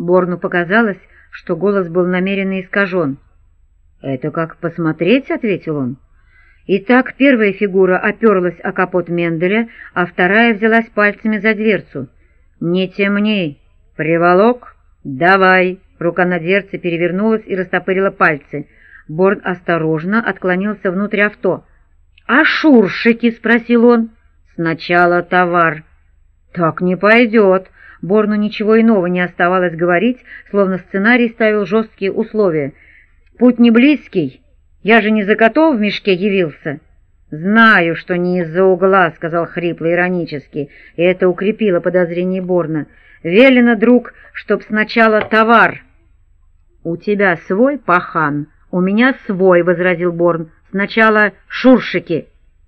Борну показалось, что голос был намеренно искажен. «Это как посмотреть», — ответил он. Итак, первая фигура оперлась о капот Менделя, а вторая взялась пальцами за дверцу. «Не темни! Приволок? Давай!» Рука на дверце перевернулась и растопырила пальцы. Борн осторожно отклонился внутрь авто. «А шуршики?» — спросил он. «Сначала товар». «Так не пойдет». Борну ничего иного не оставалось говорить, словно сценарий ставил жесткие условия. «Путь не близкий. Я же не за котом в мешке явился». «Знаю, что не из-за угла», — сказал хрипло иронически, и это укрепило подозрение Борна. «Велено, друг, чтоб сначала товар». «У тебя свой пахан, у меня свой», — возразил Борн. «Сначала шуршики».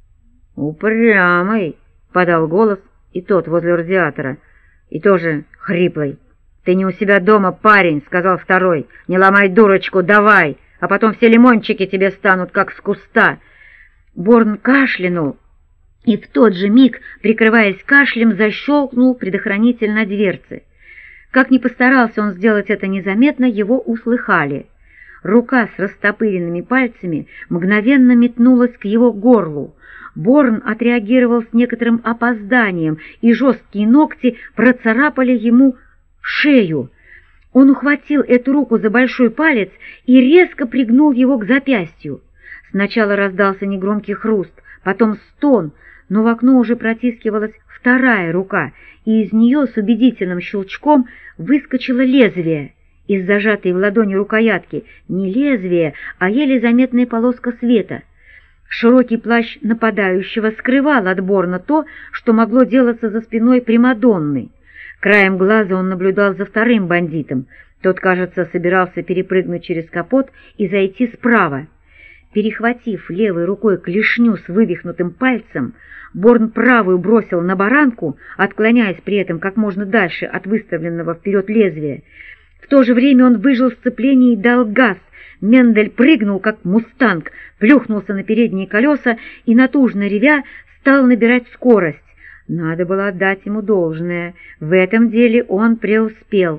«Упрямый», — подал голос, и тот возле радиатора, и тоже хриплый. «Ты не у себя дома, парень», — сказал второй. «Не ломай дурочку, давай, а потом все лимончики тебе станут, как с куста». Борн кашлянул, и в тот же миг, прикрываясь кашлем, защелкнул предохранитель на дверце. Как ни постарался он сделать это незаметно, его услыхали. Рука с растопыренными пальцами мгновенно метнулась к его горлу. Борн отреагировал с некоторым опозданием, и жесткие ногти процарапали ему шею. Он ухватил эту руку за большой палец и резко пригнул его к запястью. Сначала раздался негромкий хруст, потом стон, но в окно уже протискивалась вторая рука, и из нее с убедительным щелчком выскочило лезвие. Из зажатой в ладони рукоятки не лезвие, а еле заметная полоска света. Широкий плащ нападающего скрывал от Борна то, что могло делаться за спиной примадонны. Краем глаза он наблюдал за вторым бандитом. Тот, кажется, собирался перепрыгнуть через капот и зайти справа. Перехватив левой рукой клешню с вывихнутым пальцем, Борн правую бросил на баранку, отклоняясь при этом как можно дальше от выставленного вперед лезвия. В то же время он выжил сцепление и дал газ. Мендель прыгнул, как мустанг, плюхнулся на передние колеса и, натужно ревя, стал набирать скорость. Надо было отдать ему должное. В этом деле он преуспел.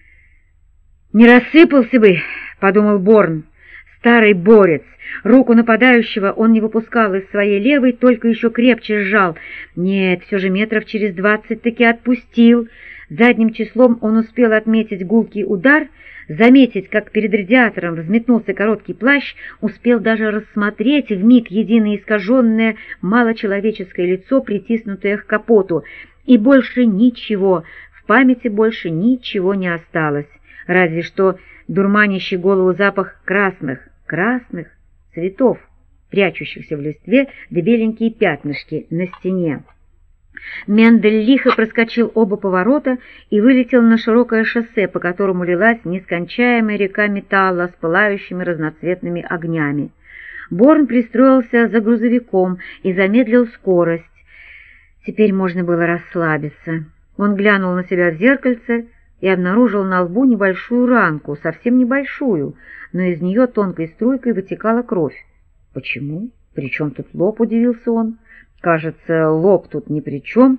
«Не рассыпался бы», — подумал Борн. Старый борец. Руку нападающего он не выпускал из своей левой, только еще крепче сжал. Нет, все же метров через 20 таки отпустил. Задним числом он успел отметить гулкий удар, заметить, как перед радиатором взметнулся короткий плащ, успел даже рассмотреть вмиг единое искаженное малочеловеческое лицо, притиснутое к капоту, и больше ничего, в памяти больше ничего не осталось, разве что дурманящий голову запах красных цветов, прячущихся в листве, да беленькие пятнышки на стене. Мендель лихо проскочил оба поворота и вылетел на широкое шоссе, по которому лилась нескончаемая река металла с пылающими разноцветными огнями. Борн пристроился за грузовиком и замедлил скорость. Теперь можно было расслабиться. Он глянул на себя в зеркальце и обнаружил на лбу небольшую ранку, совсем небольшую, но из нее тонкой струйкой вытекала кровь. «Почему? При чем тут лоб?» — удивился он. «Кажется, лоб тут ни при чем».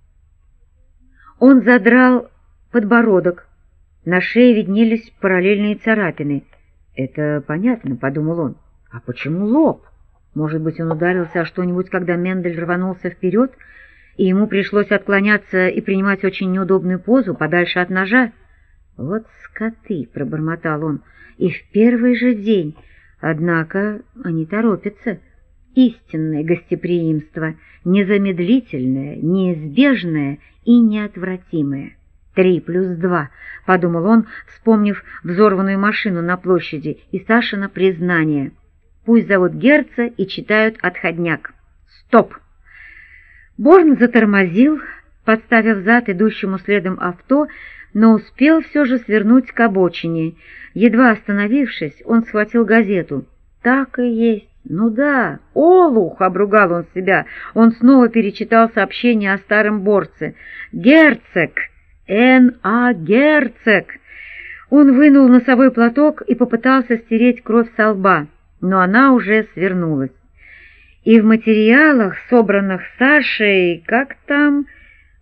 Он задрал подбородок. На шее виднелись параллельные царапины. «Это понятно», — подумал он. «А почему лоб? Может быть, он ударился о что-нибудь, когда Мендель рванулся вперед, и ему пришлось отклоняться и принимать очень неудобную позу подальше от ножа?» «Вот скоты!» — пробормотал он. «И в первый же день. Однако они торопятся. Истинное гостеприимство, незамедлительное, неизбежное и неотвратимое. 3+2, — подумал он, вспомнив взорванную машину на площади и Сашино признание. Пусть зовут Герца и читают отходняк. Стоп! Борн затормозил, подставив зад идущему следом авто, но успел все же свернуть к обочине. Едва остановившись, он схватил газету. Так и есть. Ну да, олух, — обругал он себя. Он снова перечитал сообщение о старом борце. Герцог! Н.А. Герцог! Он вынул носовой платок и попытался стереть кровь со лба, но она уже свернулась. И в материалах, собранных Сашей, как там,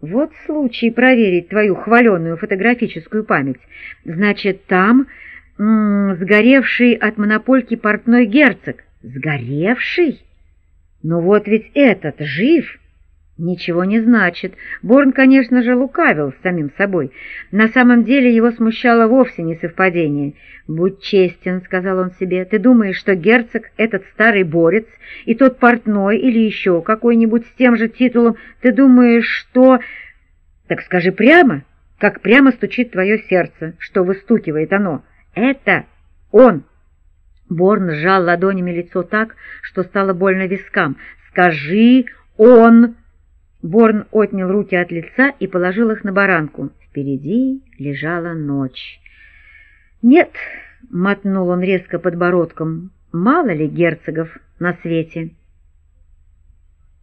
Вот случай проверить твою хваленую фотографическую память. Значит, там сгоревший от монопольки портной герцог. Сгоревший? Ну вот ведь этот жив. Ничего не значит. Борн, конечно же, лукавил с самим собой. На самом деле его смущало вовсе не совпадение. «Будь честен», — сказал он себе, — «ты думаешь, что герцог — этот старый борец, и тот портной или еще какой-нибудь с тем же титулом, ты думаешь, что...» «Так скажи прямо, как прямо стучит твое сердце, что выстукивает оно. Это он!» Борн сжал ладонями лицо так, что стало больно вискам. «Скажи он!» Борн отнял руки от лица и положил их на баранку. Впереди лежала ночь. «Нет», — мотнул он резко подбородком, — «мало ли герцогов на свете».